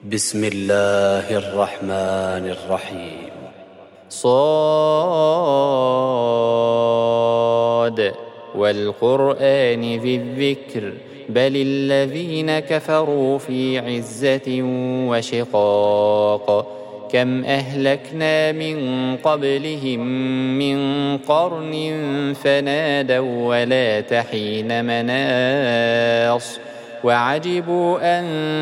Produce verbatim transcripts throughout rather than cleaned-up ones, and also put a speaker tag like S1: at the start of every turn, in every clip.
S1: بسم الله الرحمن الرحيم.
S2: صاد والقرآن ذي الذكر بل الذين كفروا في عزة وشقاق كم أهلكنا من قبلهم من قرن فنادوا ولا تحين مناص وعجبوا أن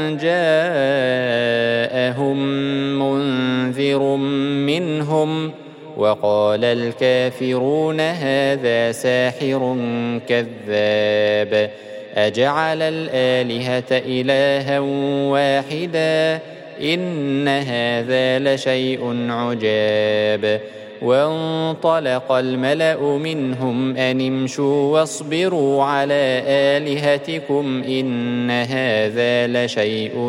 S2: جاءهم منذر منهم وقال الكافرون هذا ساحر كذاب أجعل الآلهة إلها واحدا إن هذا لشيء عجاب وانطلق الملأ منهم أن امشوا واصبروا على آلهتكم إن هذا لشيء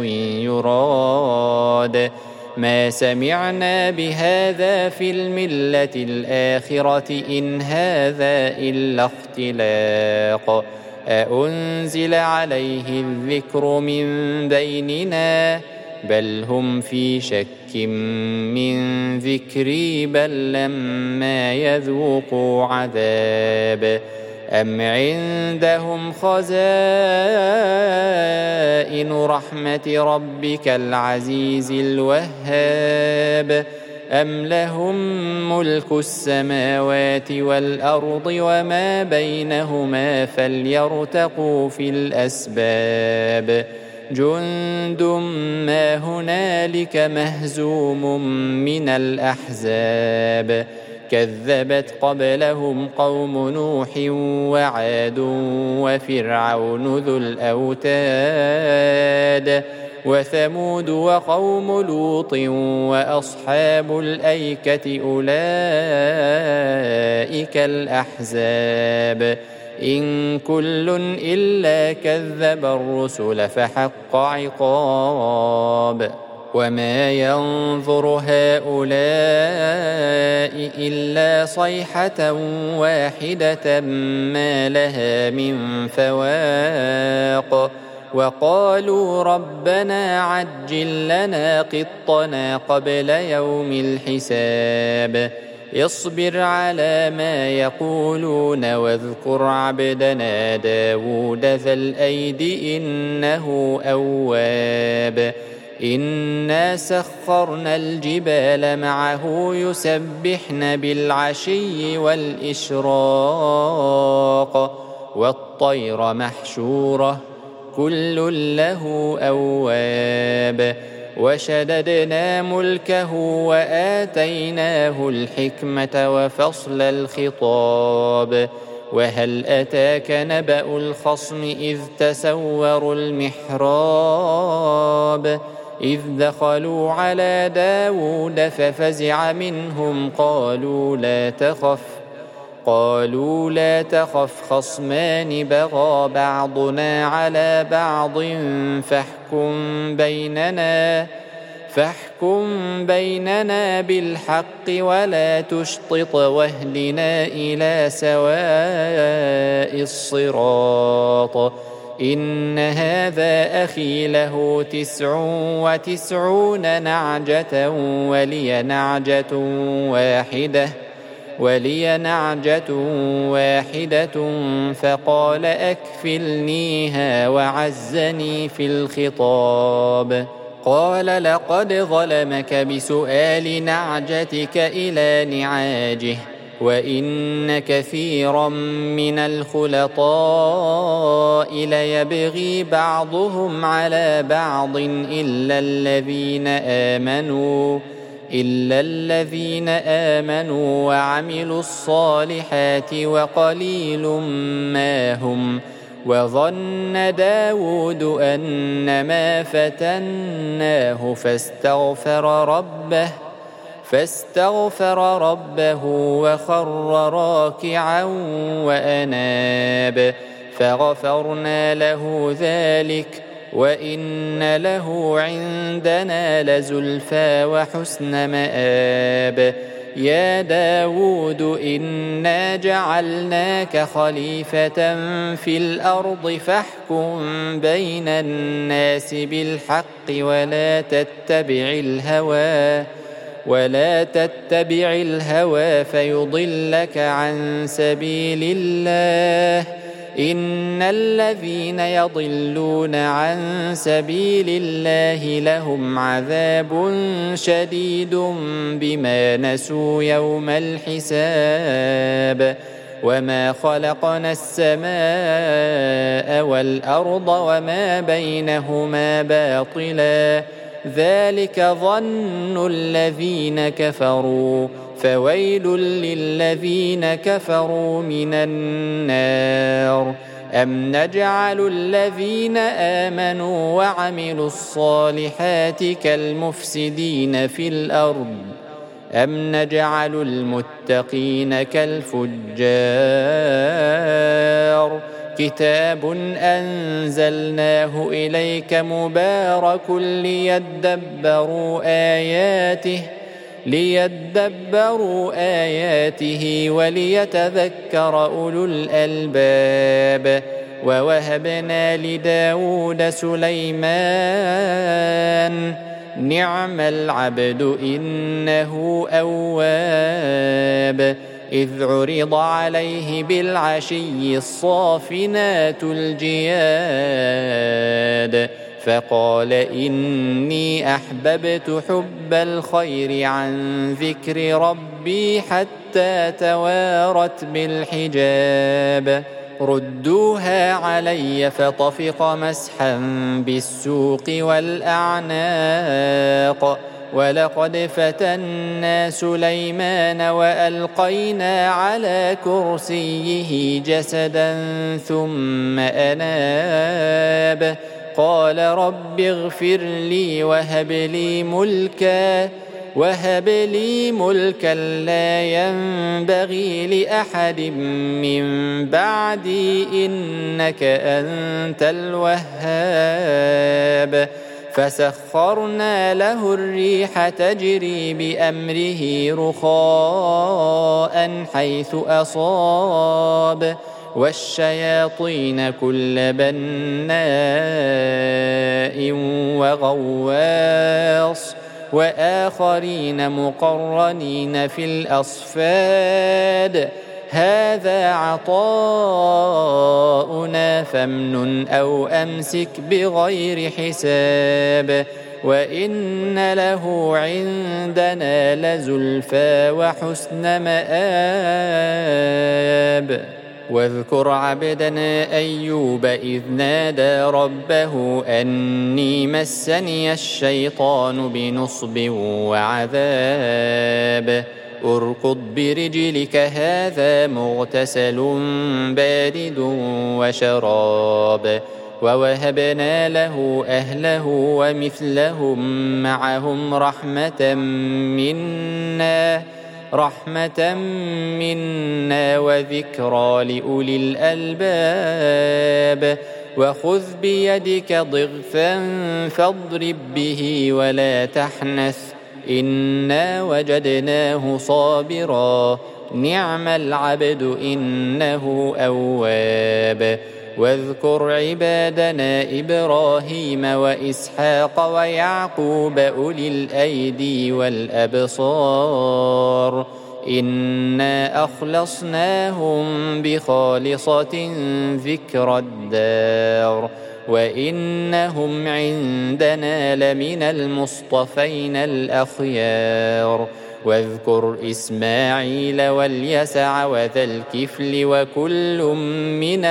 S2: يراد ما سمعنا بهذا في الملة الآخرة إن هذا إلا اختلاق أأنزل عليه الذكر من بيننا بل هم في شك من ذكري بل لما يذوقوا عذاب أم عندهم خزائن رحمة ربك العزيز الوهاب أم لهم ملك السماوات والأرض وما بينهما فليرتقوا في الأسباب جند ما هنالك مهزوم من الأحزاب كذبت قبلهم قوم نوح وعاد وفرعون ذو الأوتاد وثمود وقوم لوط وأصحاب الأيكة أولئك الأحزاب إن كل إلا كذب الرسل فحق عقاب وما ينظر هؤلاء إلا صيحة واحدة ما لها من فواق وقالوا ربنا عجل لنا قطنا قبل يوم الحساب اصبر على ما يقولون واذكر عبدنا داود ذا الأيد إنه أواب إنا سخرنا الجبال معه يسبحن بالعشي والإشراق والطير محشورة كل له أواب وشددنا ملكه وآتيناه الحكمة وفصل الخطاب وهل أتاك نبأ الخصم إذ تسوروا المحراب إذ دخلوا على داود ففزع منهم قالوا لا تخف قالوا لا تخف خصمان بغى بعضنا على بعض فاحكم بيننا فاحكم بيننا بالحق ولا تشطط واهدنا إلى سواء الصراط إن هذا أخي له تسع وتسعون نعجة ولي نعجة واحدة ولي نعجة واحدة فقال أكفلنيها وعزني في الخطاب قال لقد ظلمك بسؤال نعجتك إلى نعاجه وإن كثيرا من الخلطاء ليبغي بعضهم على بعض إلا الذين آمنوا إلا الذين آمنوا وعملوا الصالحات وقليل ما هم وظن داود أنما فتناه فاستغفر ربه فاستغفر ربه وخر راكعا وأناب فغفرنا له ذلك وإن له عندنا لزلفى وحسن مآب يا داود إنا جعلناك خليفة في الأرض فاحكم بين الناس بالحق ولا تتبع الهوى ولا تتبع الهوى فيضلك عن سبيل الله إن الذين يضلون عن سبيل الله لهم عذاب شديد بما نسوا يوم الحساب وما خلقنا السماء والأرض وما بينهما باطلا ذلك ظن الذين كفروا فويل للذين كفروا من النار أم نجعل الذين آمنوا وعملوا الصالحات كالمفسدين في الأرض أم نجعل المتقين كالفجار كتاب أنزلناه إليك مبارك ليدبروا آياته ليدبروا آياته وليتذكر أولو الألباب ووهبنا لداود سليمان نعم العبد إنه أواب إذ عرض عليه بالعشي الصافنات الجياد فقال إني أحببت حب الخير عن ذكر ربي حتى توارت بالحجاب ردوها علي فطفق مسحا بالسوق والأعناق ولقد فتنا سليمان وألقينا على كرسيه جسدا ثم أناب قال رب اغفر لي وهب لي ملكا وهب لي ملكا لا ينبغي لأحد من بعدي إنك أنت الوهاب فسخرنا له الريح تجري بأمره رخاء حيث أصاب والشياطين كل بناء وغواص وآخرين مقرنين في الأصفاد هذا عطاؤنا فامنن أو أمسك بغير حساب وإن له عندنا لزلفى وحسن مآب واذكر عبدنا أيوب إذ نادى ربه أني مسني الشيطان بنصب وعذاب اركض برجلك هذا مغتسل بارد وشراب ووهبنا له أهله ومثلهم معهم رحمة منا رحمة منا وذكرى لأولي الألباب وخذ بيدك ضغثا فاضرب به ولا تحنث إنا وجدناه صابرا نعم العبد إنه أواب واذكر عبادنا إبراهيم وإسحاق ويعقوب أولي الأيدي والأبصار إنا أخلصناهم بخالصة ذكر الدار وإنهم عندنا لمن المصطفين الأخيار واذكر إسماعيل واليسع وذا الكفل وكل من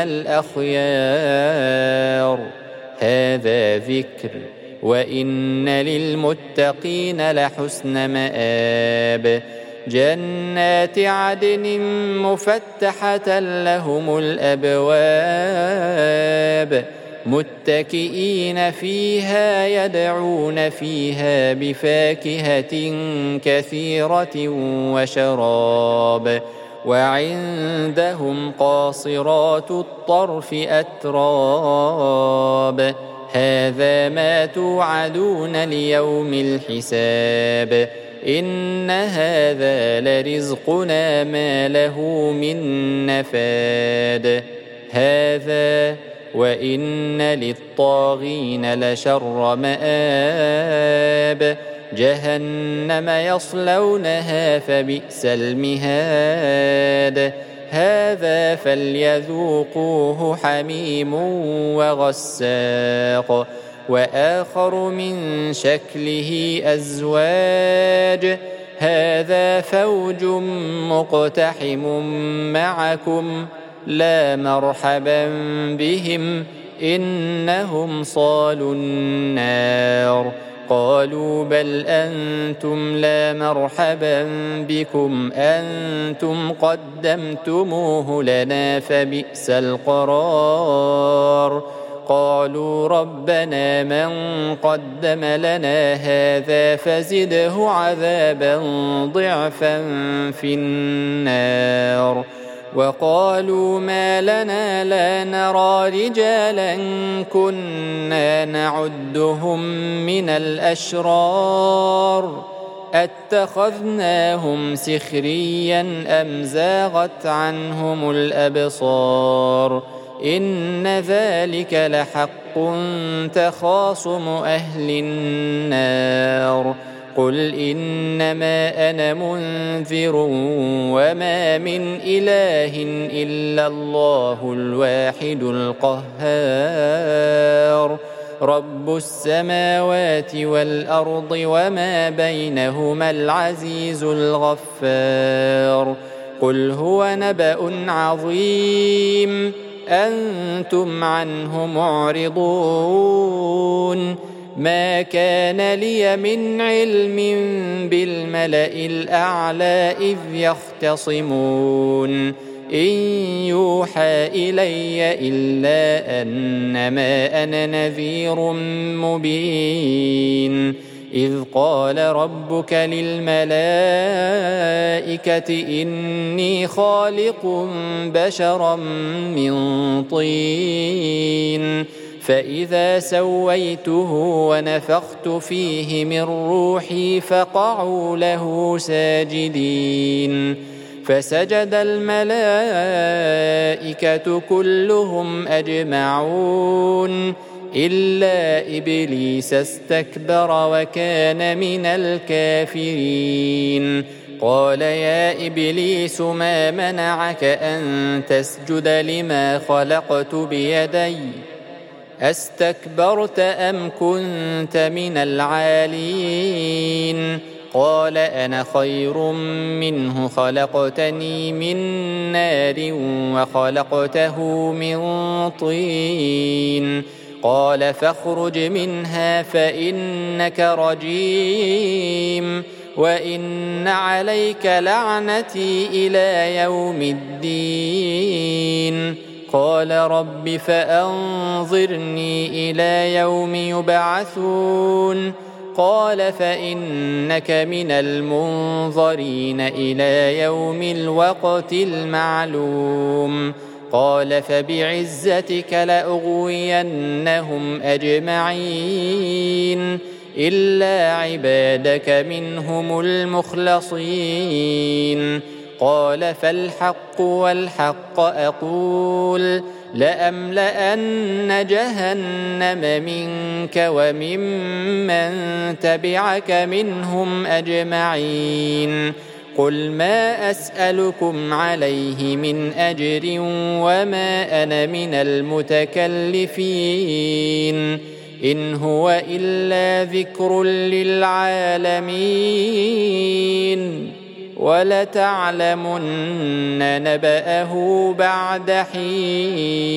S2: الأخيار هذا ذكر وإن للمتقين لحسن مآب جنات عدن مفتحة لهم الأبواب متكئين فيها يدعون فيها بفاكهة كثيرة وشراب وعندهم قاصرات الطرف أتراب هذا ما توعدون ليوم الحساب إن هذا لرزقنا ما له من نفاد هذا وإن للطاغين لشر مآب جهنم يصلونها فبئس المهاد هذا فليذوقوه حميم وغساق وآخر من شكله أزواج هذا فوج مقتحم معكم لا مرحبا بهم إنهم صالوا النار قالوا بل أنتم لا مرحبا بكم أنتم قدمتموه لنا فبئس القرار قالوا ربنا من قدم لنا هذا فزده عذابا ضعفا في النار وقالوا ما لنا لا نرى رجالا كنا نعدهم من الأشرار أتخذناهم سخريا أم زاغت عنهم الأبصار إن ذلك لحق تخاصم أهل النار قل إنما أنا منذر وما من إله إلا الله الواحد القهار رب السماوات والأرض وما بينهما العزيز الغفار قل هو نبأ عظيم أنتم عنه معرضون ما كان لي من علم بالملأ الأعلى إذ يختصمون إن يوحى إلي إلا أنما أنا نذير مبين إذ قال ربك للملائكة إني خالق بشرا من طين فإذا سويته ونفخت فيه من روحي فقعوا له ساجدين فسجد الملائكة كلهم أجمعون إلا إبليس استكبر وكان من الكافرين قال يا إبليس ما منعك أن تسجد لما خلقت بيدي أستكبرت أم كنت من العالين قال أنا خير منه خلقتني من نار وخلقته من طين قال فاخرج منها فإنك رجيم وإن عليك لعنتي إلى يوم الدين قال رب فأنظرني إلى يوم يبعثون قال فإنك من المنظرين إلى يوم الوقت المعلوم قال فبعزتك لأغوينهم أجمعين إلا عبادك منهم المخلصين قال فالحق والحق أقول لأملأن جهنم منك وممن تبعك منهم أجمعين قل ما أسألكم عليه من أجر وما أنا من المتكلفين إن هو إلا ذكر للعالمين ولتعلمن نبأه بعد حين.